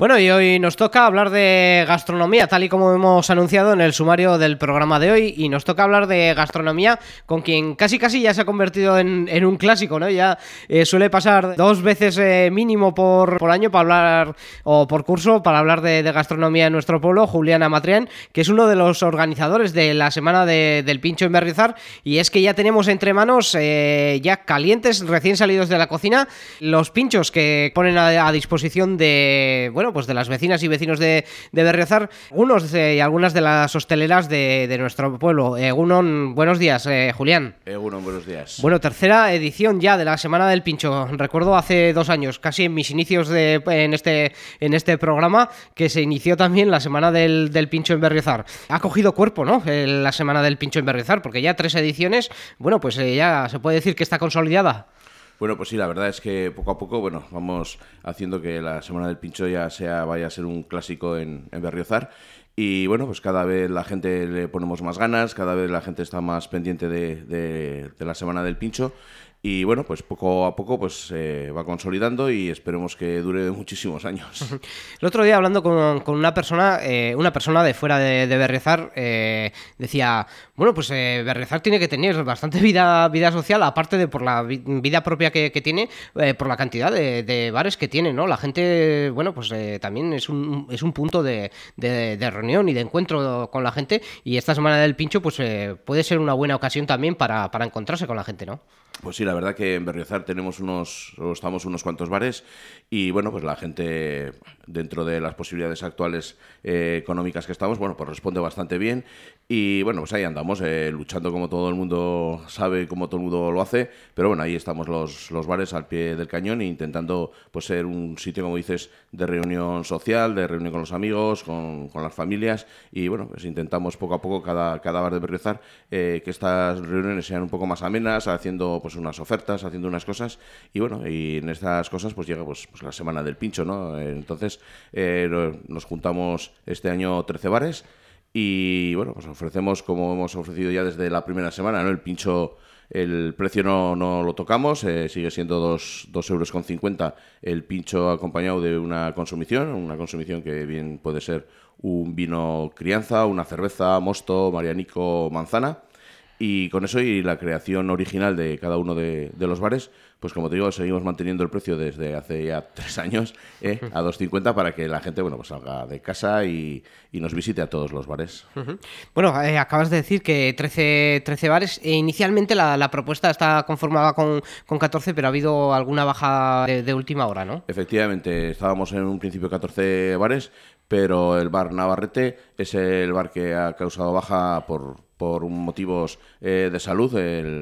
Bueno, y hoy nos toca hablar de gastronomía, tal y como hemos anunciado en el sumario del programa de hoy, y nos toca hablar de gastronomía con quien casi ya se ha convertido en un clásico, ¿no? Ya suele pasar 2 veces mínimo por año para hablar, o por curso, para hablar de gastronomía en nuestro pueblo, Julián Amatrián, que es uno de los organizadores de la semana del Pincho en Berriozar, y es que ya tenemos entre manos, ya calientes, recién salidos de la cocina, los pinchos que ponen a disposición de, bueno, pues de las vecinas y vecinos de Berriozar, algunas de las hosteleras de nuestro pueblo. Egunon, buenos días, Julián. Egunon, buenos días. Bueno, tercera edición ya de la Semana del Pincho. Recuerdo hace 2 años, casi en mis inicios en este programa, que se inició también la Semana del Pincho en Berriozar. Ha cogido cuerpo, ¿no? La Semana del Pincho en Berriozar, porque ya 3 ediciones, bueno, pues ya se puede decir que está consolidada. Bueno, pues sí, la verdad es que poco a poco, bueno, vamos haciendo que la Semana del Pincho ya vaya a ser un clásico en Berriozar. Y bueno, pues cada vez la gente le ponemos más ganas, cada vez la gente está más pendiente de la Semana del Pincho. Y bueno, pues poco a poco pues va consolidando y esperemos que dure muchísimos años. El otro día, hablando con una persona de fuera de Berriozar, decía, bueno, pues Berriozar tiene que tener bastante vida social, aparte de por la vida propia que tiene, por la cantidad de bares que tiene, ¿no? La gente, bueno, pues también es un punto de reunión y de encuentro con la gente, y esta Semana del Pincho pues puede ser una buena ocasión también para encontrarse con la gente, ¿no? Pues sí, la verdad que en Berriozar estamos unos cuantos bares y bueno, pues la gente, dentro de las posibilidades actuales económicas que estamos, bueno, pues responde bastante bien y bueno, pues ahí andamos luchando como todo el mundo sabe, como todo el mundo lo hace, pero bueno, ahí estamos los bares al pie del cañón e intentando pues ser un sitio, como dices, de reunión social, de reunión con los amigos, con las familias y bueno, pues intentamos poco a poco cada bar de Berriozar que estas reuniones sean un poco más amenas, haciendo pues unas ofertas, haciendo unas cosas y bueno, y en estas cosas pues llega pues la Semana del Pincho, ¿no? Entonces nos juntamos este año 13 bares y bueno, pues ofrecemos, como hemos ofrecido ya desde la primera semana, ¿no? El pincho, el precio no lo tocamos, sigue siendo 2,50 € el pincho acompañado de una consumición que bien puede ser un vino crianza, una cerveza, mosto, marianico, manzana. Y con eso y la creación original de cada uno de los bares, pues como te digo, seguimos manteniendo el precio desde hace ya 3 años a 2,50 para que la gente, bueno, pues salga de casa y nos visite a todos los bares. Uh-huh. Bueno, acabas de decir que 13 bares. Inicialmente la propuesta está conformada con 14, pero ha habido alguna baja de última hora, ¿no? Efectivamente, estábamos en un principio 14 bares, pero el bar Navarrete es el bar que ha causado baja por motivos de salud.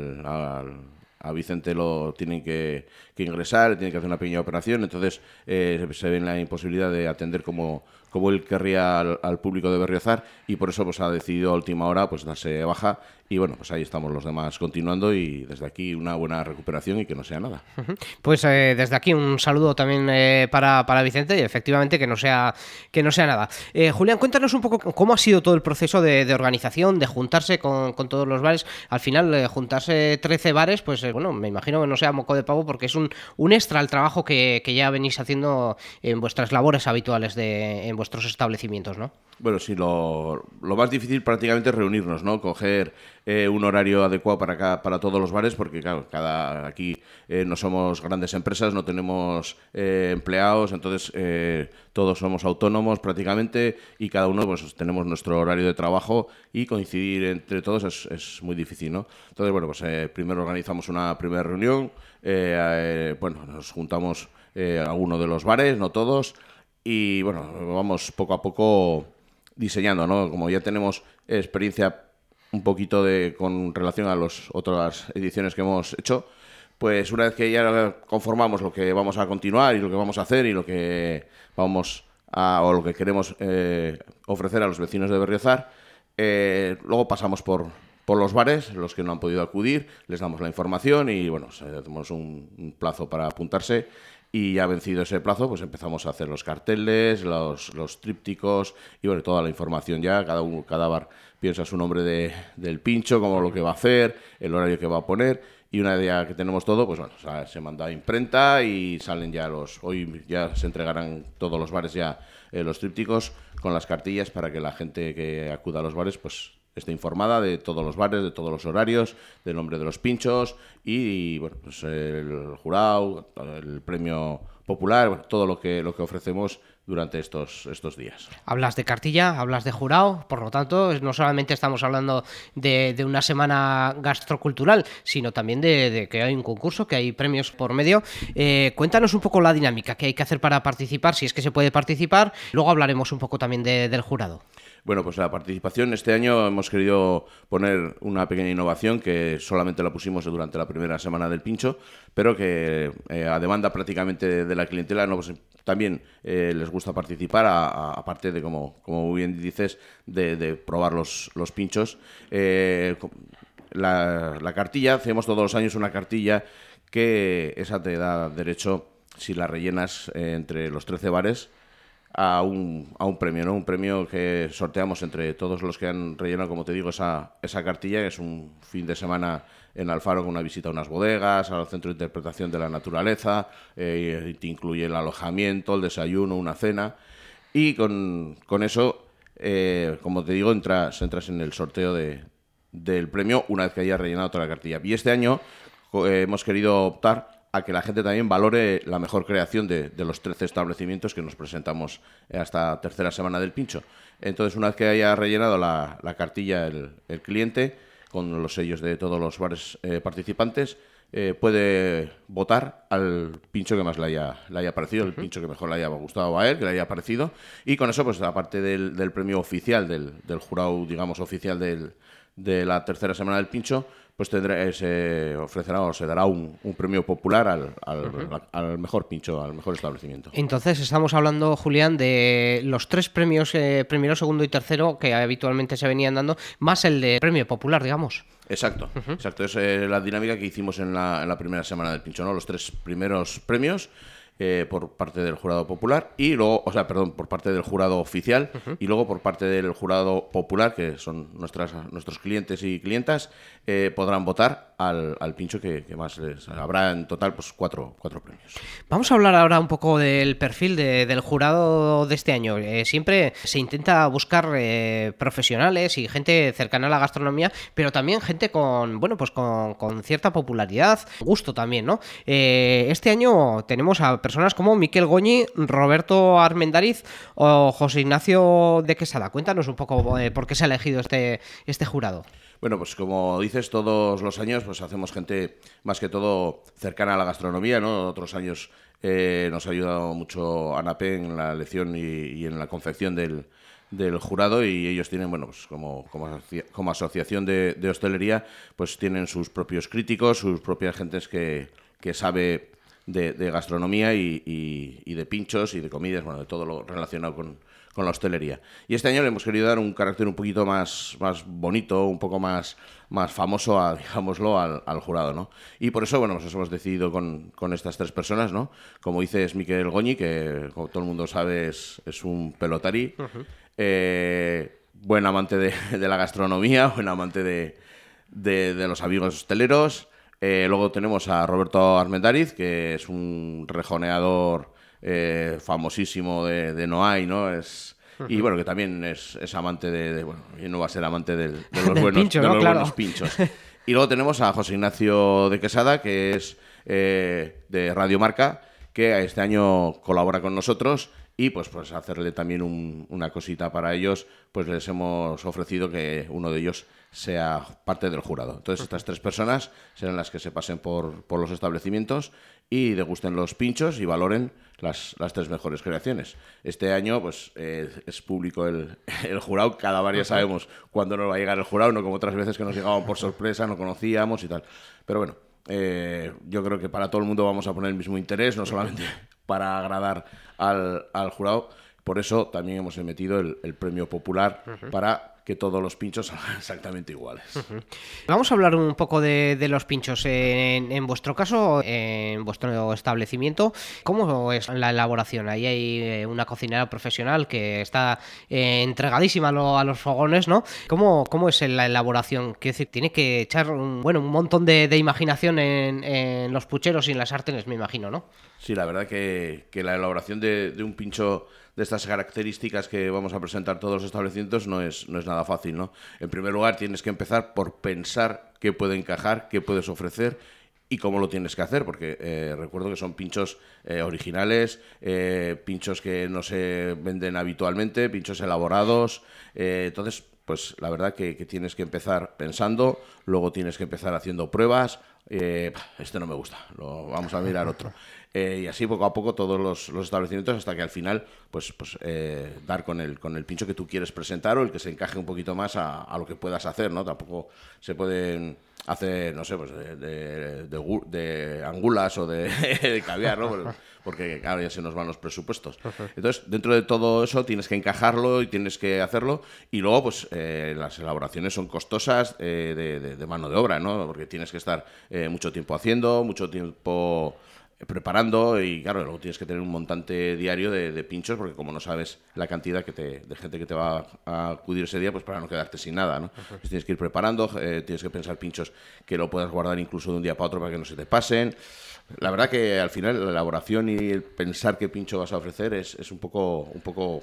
A Vicente lo tienen que ingresar, tienen que hacer una pequeña operación, entonces se ve en la imposibilidad de atender como él querría al público de Berriozar y por eso pues ha decidido a última hora pues darse baja y bueno, pues ahí estamos los demás continuando y desde aquí una buena recuperación y que no sea nada. Pues desde aquí un saludo también para Vicente y efectivamente que no sea nada. Julián, cuéntanos un poco cómo ha sido todo el proceso de organización, de juntarse con todos los bares. Al final, juntarse 13 bares, pues bueno, me imagino que no sea moco de pavo porque es un extra al trabajo que ya venís haciendo en vuestras labores habituales en vuestros establecimientos, ¿no? Bueno, sí, lo más difícil prácticamente es reunirnos, ¿no? Coger un horario adecuado para todos los bares, porque claro, aquí no somos grandes empresas, no tenemos empleados, entonces todos somos autónomos prácticamente y cada uno pues tenemos nuestro horario de trabajo y coincidir entre todos es muy difícil, ¿no? Entonces, bueno, pues primero organizamos una primera reunión, bueno, nos juntamos algunos de los bares, no todos, y bueno, vamos poco a poco diseñando, ¿no? Como ya tenemos experiencia un poquito con relación a las otras ediciones que hemos hecho, pues una vez que ya conformamos lo que vamos a continuar y lo que vamos a hacer y lo que o lo que queremos ofrecer a los vecinos de Berriozar, luego pasamos por los bares, los que no han podido acudir, les damos la información y bueno, hacemos un plazo para apuntarse. Y ya vencido ese plazo, pues empezamos a hacer los carteles, los trípticos y bueno, toda la información ya. Cada bar piensa su nombre del pincho, como lo que va a hacer, el horario que va a poner y una vez que tenemos todo, pues bueno, o sea, se manda a imprenta y salen ya hoy ya se entregarán todos los bares ya los trípticos con las cartillas para que la gente que acuda a los bares pues esté informada de todos los bares, de todos los horarios, del nombre de los pinchos y bueno, pues el jurado, el premio popular, bueno, todo lo que ofrecemos durante estos días. Hablas de cartilla, hablas de jurado, por lo tanto, no solamente estamos hablando de una semana gastrocultural, sino también de que hay un concurso, que hay premios por medio. Cuéntanos un poco la dinámica que hay que hacer para participar, si es que se puede participar. Luego hablaremos un poco también del jurado. Bueno, pues la participación este año hemos querido poner una pequeña innovación que solamente la pusimos durante la primera semana del pincho, pero que a demanda prácticamente de la clientela pues, también les gusta participar, aparte de, como muy bien dices, de probar los pinchos. La cartilla, hacemos todos los años una cartilla que esa te da derecho, si la rellenas entre los 13 bares, a un premio, ¿no? Un premio que sorteamos entre todos los que han rellenado, como te digo, esa cartilla, que es un fin de semana en Alfaro con una visita a unas bodegas, al centro de interpretación de la naturaleza, te incluye el alojamiento, el desayuno, una cena, y con eso, como te digo, entras en el sorteo del premio una vez que hayas rellenado toda la cartilla. Y este año hemos querido optar a que la gente también valore la mejor creación de los 13 establecimientos que nos presentamos esta tercera semana del pincho. Entonces, una vez que haya rellenado la cartilla el cliente, con los sellos de todos los bares participantes, puede votar al pincho que más le haya parecido, el pincho que mejor le haya gustado a él, que le haya parecido. Y con eso, pues aparte del premio oficial, del jurado, digamos, oficial de la tercera semana del pincho, pues se ofrecerá o se dará un premio popular al mejor pincho, al mejor establecimiento. Entonces estamos hablando, Julián, de los 3 premios, primero, segundo y tercero, que habitualmente se venían dando, más el de premio popular, digamos. Exacto, exacto. Es la dinámica que hicimos en la primera semana del pincho, ¿no? Los 3 primeros premios por parte del jurado popular y luego, por parte del jurado oficial y luego por parte del jurado popular, que son nuestros clientes y clientas, podrán votar al pincho que más les habrá en total, pues 4 premios. Vamos a hablar ahora un poco del perfil del jurado de este año. Siempre se intenta buscar profesionales y gente cercana a la gastronomía, pero también gente con cierta popularidad, gusto también, ¿no? Este año tenemos a personas como Miquel Goñi, Roberto Armendáriz o José Ignacio de Quesada. Cuéntanos un poco por qué se ha elegido este jurado. Bueno, pues como dices, todos los años pues hacemos gente más que todo cercana a la gastronomía, ¿no? Otros años nos ha ayudado mucho ANAPE en la elección y en la confección del jurado, y ellos tienen, bueno, pues como asociación de hostelería, pues tienen sus propios críticos, sus propias gentes que sabe de gastronomía y de pinchos y de comidas, bueno, de todo lo relacionado con la hostelería. Y este año le hemos querido dar un carácter un poquito más bonito, un poco más famoso, digámoslo, al jurado, ¿no? Y por eso, bueno, pues hemos decidido con estas 3 personas, ¿no? Como dices, Miquel Goñi, que como todo el mundo sabe es un pelotari, buen amante de la gastronomía, buen amante de los amigos hosteleros. Luego tenemos a Roberto Armendáriz, que es un rejoneador famosísimo de Noailles, ¿no? Y bueno, que también es amante bueno, y no va a ser amante de los buenos pincho, ¿no? buenos pinchos. Y luego tenemos a José Ignacio de Quesada, que es de Radio Marca, que este año colabora con nosotros, y pues hacerle también una cosita para ellos, pues les hemos ofrecido que uno de ellos sea parte del jurado. Entonces estas 3 personas serán las que se pasen por los establecimientos y degusten los pinchos y valoren las 3 mejores creaciones. Este año pues es público el jurado, cada bar ya sabemos cuándo nos va a llegar el jurado, no como otras veces que nos llegaban por sorpresa, no conocíamos y tal. Pero bueno, yo creo que para todo el mundo vamos a poner el mismo interés, no solamente para agradar al jurado, por eso también hemos emitido el premio popular para que todos los pinchos salgan exactamente iguales. Vamos a hablar un poco de los pinchos. En vuestro caso, en vuestro establecimiento, ¿cómo es la elaboración? Ahí hay una cocinera profesional que está entregadísima a los fogones, ¿no? ¿Cómo es la elaboración? Quiero decir, tiene que echar un montón de imaginación en los pucheros y en las sartenes, me imagino, ¿no? Sí, la verdad que la elaboración de un pincho de estas características que vamos a presentar todos los establecimientos no es nada fácil, ¿no? En primer lugar, tienes que empezar por pensar qué puede encajar, qué puedes ofrecer y cómo lo tienes que hacer, porque recuerdo que son pinchos originales, pinchos que no se venden habitualmente, pinchos elaborados, entonces, pues la verdad que tienes que empezar pensando, luego tienes que empezar haciendo pruebas. Este no me gusta, vamos a mirar otro. Y así poco a poco todos los establecimientos hasta que al final pues dar con el pincho que tú quieres presentar o el que se encaje un poquito más a lo que puedas hacer, ¿no? Tampoco se pueden hacer, no sé, pues de angulas o de caviar, ¿no? Porque claro, ya se nos van los presupuestos. Entonces, dentro de todo eso tienes que encajarlo y tienes que hacerlo. Y luego, pues, las elaboraciones son costosas de mano de obra, ¿no? Porque tienes que estar mucho tiempo haciendo, mucho tiempo preparando y, claro, luego tienes que tener un montante diario de pinchos porque como no sabes la cantidad de gente que te va a acudir ese día, pues para no quedarte sin nada, ¿no? Pues tienes que ir preparando, tienes que pensar pinchos que lo puedas guardar incluso de un día para otro para que no se te pasen. La verdad que al final la elaboración y el pensar qué pincho vas a ofrecer es un poco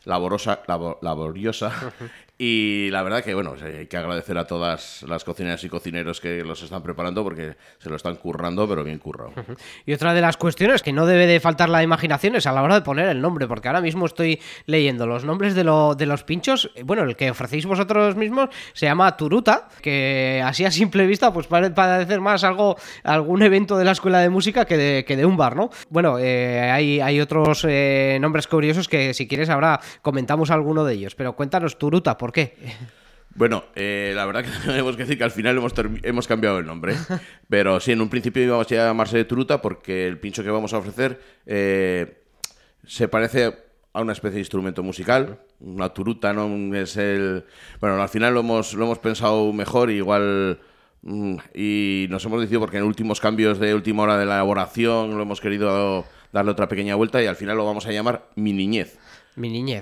laboriosa. Y la verdad que, bueno, hay que agradecer a todas las cocineras y cocineros que los están preparando porque se lo están currando, pero bien currado. Y otra de las cuestiones que no debe de faltar la imaginación es a la hora de poner el nombre, porque ahora mismo estoy leyendo los nombres de los pinchos. Bueno, el que ofrecéis vosotros mismos se llama Turuta, que así a simple vista pues parece parecer más algún evento de la escuela de música que de un bar, ¿no? Bueno, hay otros nombres curiosos que si quieres ahora comentamos alguno de ellos, pero cuéntanos Turuta, ¿por qué? Bueno, la verdad que tenemos que decir que al final hemos cambiado el nombre. Pero sí, en un principio íbamos a llamarse Turuta porque el pincho que vamos a ofrecer se parece a una especie de instrumento musical. Una turuta, ¿no? Bueno, al final lo hemos pensado mejor, igual. Y nos hemos decidido porque en últimos cambios de última hora de la elaboración lo hemos querido darle otra pequeña vuelta y al final lo vamos a llamar Mi Niñez. Mi niñez.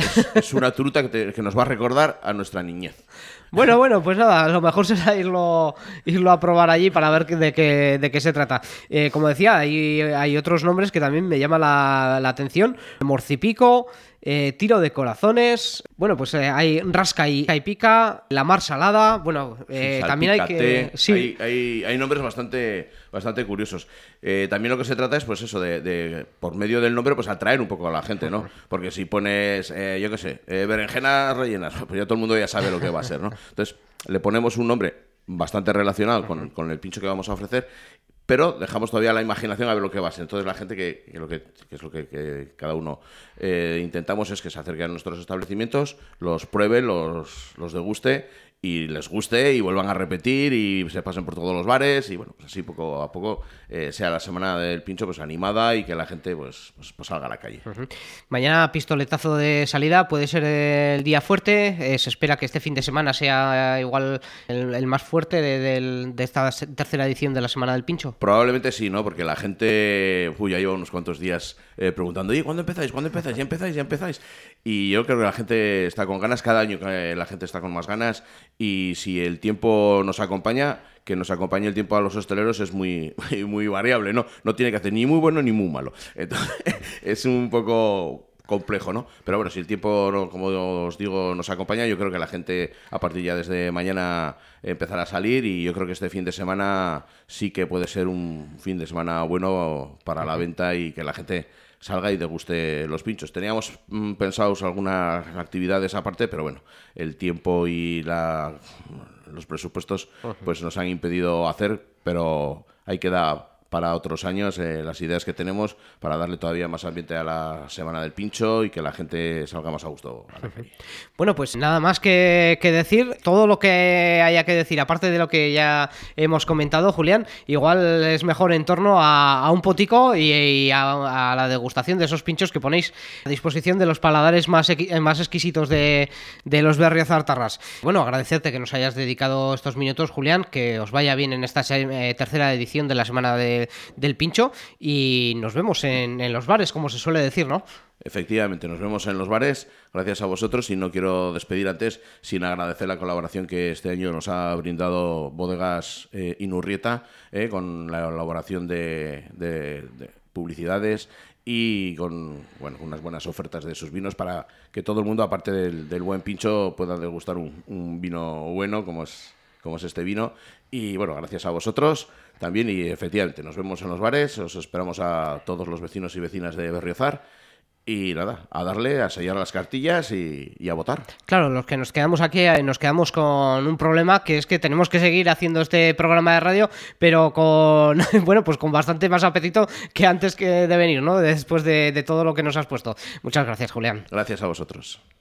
Es una turuta que nos va a recordar a nuestra niñez. Bueno, pues nada, lo mejor será irlo a probar allí para ver de qué se trata. Como decía, hay otros nombres que también me llaman la atención. Morcipico, Tiro de Corazones, bueno, pues hay Rasca y Pica, La Mar Salada, bueno, también hay que... Sí. Hay nombres bastante curiosos. También lo que se trata es, pues eso, de por medio del nombre, pues atraer un poco a la gente, ¿no? Porque si pones, yo qué sé, berenjenas rellenas, pues ya todo el mundo ya sabe lo que va a ser, ¿no? Entonces, le ponemos un nombre bastante relacionado con el pincho que vamos a ofrecer, pero dejamos todavía la imaginación a ver lo que va a ser. Entonces la gente que es lo que cada uno intentamos es que se acerque a nuestros establecimientos, los pruebe, los deguste y les guste y vuelvan a repetir y se pasen por todos los bares y bueno, pues así poco a poco sea la semana del pincho pues animada y que la gente pues salga a la calle. Mañana pistoletazo de salida, puede ser el día fuerte, se espera que este fin de semana sea igual el más fuerte de esta tercera edición de la Semana del Pincho. Probablemente sí, ¿no? Porque la gente ya lleva unos cuantos días preguntando, oye, ¿cuándo empezáis? ¿Cuándo empezáis? ¿Ya empezáis? Y yo creo que la gente está con ganas, cada año la gente está con más ganas y si el tiempo nos acompaña, que nos acompañe el tiempo a los hosteleros es muy, muy variable, ¿no? No tiene que hacer ni muy bueno ni muy malo. Entonces, es un poco complejo, ¿no? Pero bueno, si el tiempo, como os digo, nos acompaña, yo creo que la gente a partir ya desde mañana empezará a salir y yo creo que este fin de semana sí que puede ser un fin de semana bueno para la venta y que la gente salga y deguste los pinchos. Teníamos pensados algunas actividades aparte, pero bueno, el tiempo y los presupuestos pues nos han impedido hacer, pero ahí queda para otros años las ideas que tenemos para darle todavía más ambiente a la Semana del Pincho y que la gente salga más a gusto a la feria. Bueno, pues nada más que decir, todo lo que haya que decir, aparte de lo que ya hemos comentado, Julián, igual es mejor en torno a un potico y a la degustación de esos pinchos que ponéis a disposición de los paladares más exquisitos de los berriozartarras. Bueno, agradecerte que nos hayas dedicado estos minutos, Julián, que os vaya bien en esta tercera edición de la Semana del Pincho y nos vemos en los bares, como se suele decir, ¿no? Efectivamente, nos vemos en los bares, gracias a vosotros, y no quiero despedir antes sin agradecer la colaboración que este año nos ha brindado Bodegas Inurrieta, con la elaboración de publicidades y con unas buenas ofertas de sus vinos para que todo el mundo, aparte del buen pincho, pueda degustar un vino bueno como es este vino. Y bueno, gracias a vosotros también, y efectivamente nos vemos en los bares, os esperamos a todos los vecinos y vecinas de Berriozar. Y nada, a darle, a sellar las cartillas y a votar. Claro, los que nos quedamos aquí nos quedamos con un problema, que es que tenemos que seguir haciendo este programa de radio, pero con pues con bastante más apetito que antes de venir, ¿no? Después de todo lo que nos has puesto. Muchas gracias, Julián. Gracias a vosotros.